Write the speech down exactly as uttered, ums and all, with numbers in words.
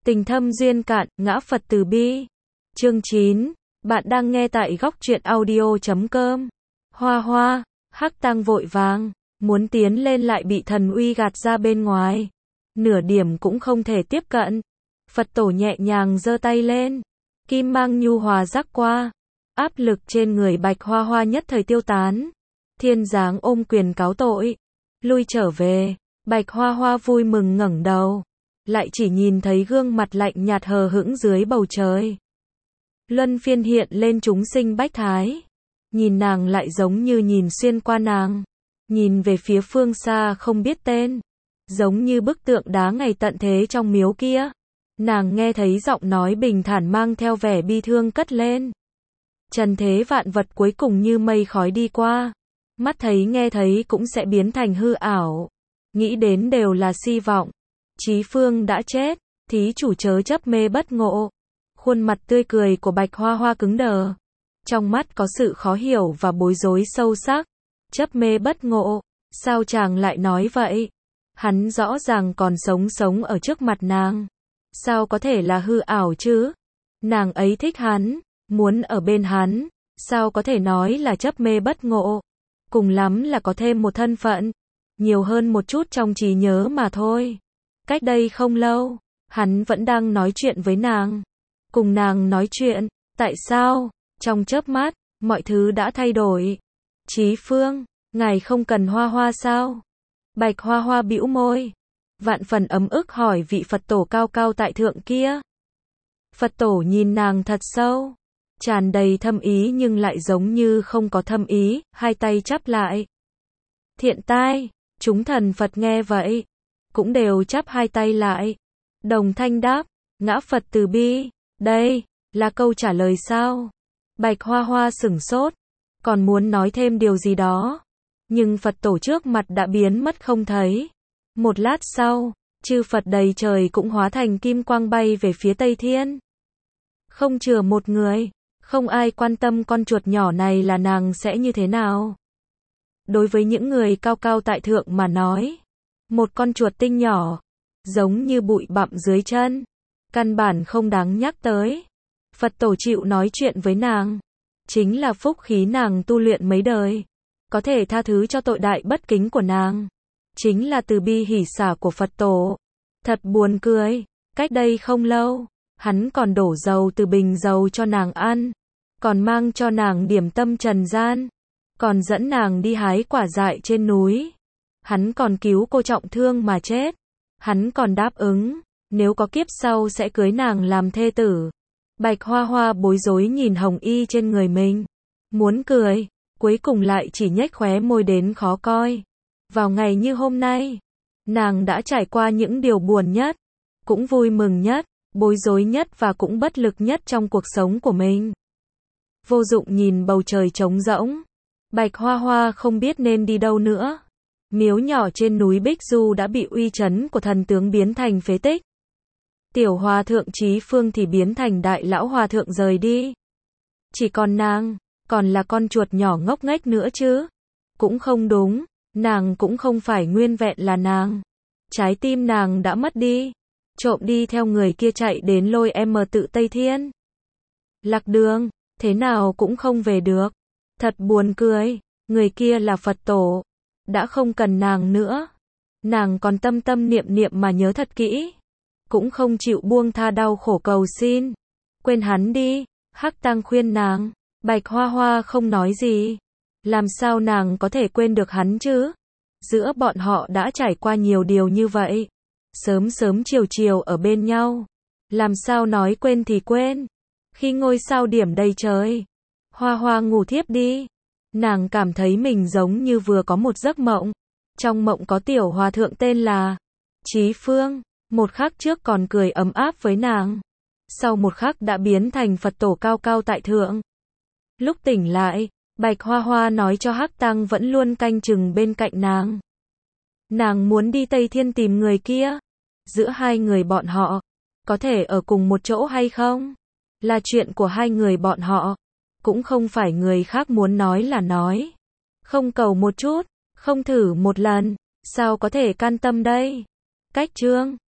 Tình thâm duyên cạn, ngã Phật từ bi. Chương chín. Bạn đang nghe tại góc truyện audio chấm com. Hoa hoa, Hắc Tăng vội vàng, muốn tiến lên lại bị thần uy gạt ra bên ngoài. Nửa điểm cũng không thể tiếp cận. Phật tổ nhẹ nhàng giơ tay lên. Kim mang nhu hòa rắc qua. Áp lực trên người Bạch Hoa Hoa nhất thời tiêu tán. Thiên giáng ôm quyền cáo tội. Lui trở về. Bạch Hoa Hoa vui mừng ngẩng đầu. Lại chỉ nhìn thấy gương mặt lạnh nhạt hờ hững dưới bầu trời. Luân phiên hiện lên chúng sinh bách thái. Nhìn nàng lại giống như nhìn xuyên qua nàng. Nhìn về phía phương xa không biết tên. Giống như bức tượng đá ngày tận thế trong miếu kia. Nàng nghe thấy giọng nói bình thản mang theo vẻ bi thương cất lên. Trần thế vạn vật cuối cùng như mây khói đi qua. Mắt thấy nghe thấy cũng sẽ biến thành hư ảo. Nghĩ đến đều là si vọng. Chí phương đã chết, thí chủ chớ chấp mê bất ngộ. Khuôn mặt tươi cười của Bạch Hoa Hoa cứng đờ. Trong mắt có sự khó hiểu và bối rối sâu sắc. Chấp mê bất ngộ, sao chàng lại nói vậy? Hắn rõ ràng còn sống sống ở trước mặt nàng. Sao có thể là hư ảo chứ? Nàng ấy thích hắn, muốn ở bên hắn, sao có thể nói là chấp mê bất ngộ? Cùng lắm là có thêm một thân phận, nhiều hơn một chút trong trí nhớ mà thôi. Cách đây không lâu, hắn vẫn đang nói chuyện với nàng. Cùng nàng nói chuyện, tại sao? Trong chớp mắt, mọi thứ đã thay đổi. Chí phương, ngài không cần Hoa Hoa sao? Bạch Hoa Hoa bĩu môi. Vạn phần ấm ức hỏi vị Phật tổ cao cao tại thượng kia. Phật tổ nhìn nàng thật sâu. Tràn đầy thâm ý nhưng lại giống như không có thâm ý, hai tay chắp lại. Thiện tai, chúng thần Phật nghe vậy. Cũng đều chắp hai tay lại. Đồng thanh đáp, ngã Phật từ bi, đây, là câu trả lời sao? Bạch Hoa Hoa sửng sốt, còn muốn nói thêm điều gì đó. Nhưng Phật tổ trước mặt đã biến mất không thấy. Một lát sau, chư Phật đầy trời cũng hóa thành kim quang bay về phía Tây Thiên. Không chừa một người, không ai quan tâm con chuột nhỏ này là nàng sẽ như thế nào. Đối với những người cao cao tại thượng mà nói, một con chuột tinh nhỏ, giống như bụi bặm dưới chân, căn bản không đáng nhắc tới. Phật tổ chịu nói chuyện với nàng, chính là phúc khí nàng tu luyện mấy đời, có thể tha thứ cho tội đại bất kính của nàng, chính là từ bi hỷ xả của Phật tổ. Thật buồn cười, cách đây không lâu, hắn còn đổ dầu từ bình dầu cho nàng ăn, còn mang cho nàng điểm tâm trần gian, còn dẫn nàng đi hái quả dại trên núi. Hắn còn cứu cô trọng thương mà chết. Hắn còn đáp ứng, nếu có kiếp sau sẽ cưới nàng làm thê tử. Bạch Hoa Hoa bối rối nhìn hồng y trên người mình. Muốn cười, cuối cùng lại chỉ nhếch khóe môi đến khó coi. Vào ngày như hôm nay, nàng đã trải qua những điều buồn nhất, cũng vui mừng nhất, bối rối nhất và cũng bất lực nhất trong cuộc sống của mình. Vô dụng nhìn bầu trời trống rỗng. Bạch Hoa Hoa không biết nên đi đâu nữa. Miếu nhỏ trên núi Bích Du đã bị uy chấn của thần tướng biến thành phế tích. Tiểu hòa thượng Chí Phương thì biến thành đại lão hòa thượng rời đi. Chỉ còn nàng, còn là con chuột nhỏ ngốc nghếch nữa chứ. Cũng không đúng, nàng cũng không phải nguyên vẹn là nàng. Trái tim nàng đã mất đi, trộm đi theo người kia chạy đến lôi em tự Tây Thiên. Lạc đường, thế nào cũng không về được. Thật buồn cười, người kia là Phật tổ. Đã không cần nàng nữa. Nàng còn tâm tâm niệm niệm mà nhớ thật kỹ. Cũng không chịu buông tha đau khổ cầu xin. Quên hắn đi, Hắc Tăng khuyên nàng. Bạch Hoa Hoa không nói gì. Làm sao nàng có thể quên được hắn chứ? Giữa bọn họ đã trải qua nhiều điều như vậy. Sớm sớm chiều chiều ở bên nhau. Làm sao nói quên thì quên. Khi ngôi sao điểm đầy trời, Hoa Hoa ngủ thiếp đi. Nàng cảm thấy mình giống như vừa có một giấc mộng. Trong mộng có tiểu hòa thượng tên là Chí Phương, một khắc trước còn cười ấm áp với nàng. Sau một khắc đã biến thành Phật tổ cao cao tại thượng. Lúc tỉnh lại, Bạch Hoa Hoa nói cho Hắc Tăng vẫn luôn canh chừng bên cạnh nàng. Nàng muốn đi Tây Thiên tìm người kia. Giữa hai người bọn họ, có thể ở cùng một chỗ hay không? Là chuyện của hai người bọn họ. Cũng không phải người khác muốn nói là nói. Không cầu một chút, không thử một lần, sao có thể can tâm đây? Cách chương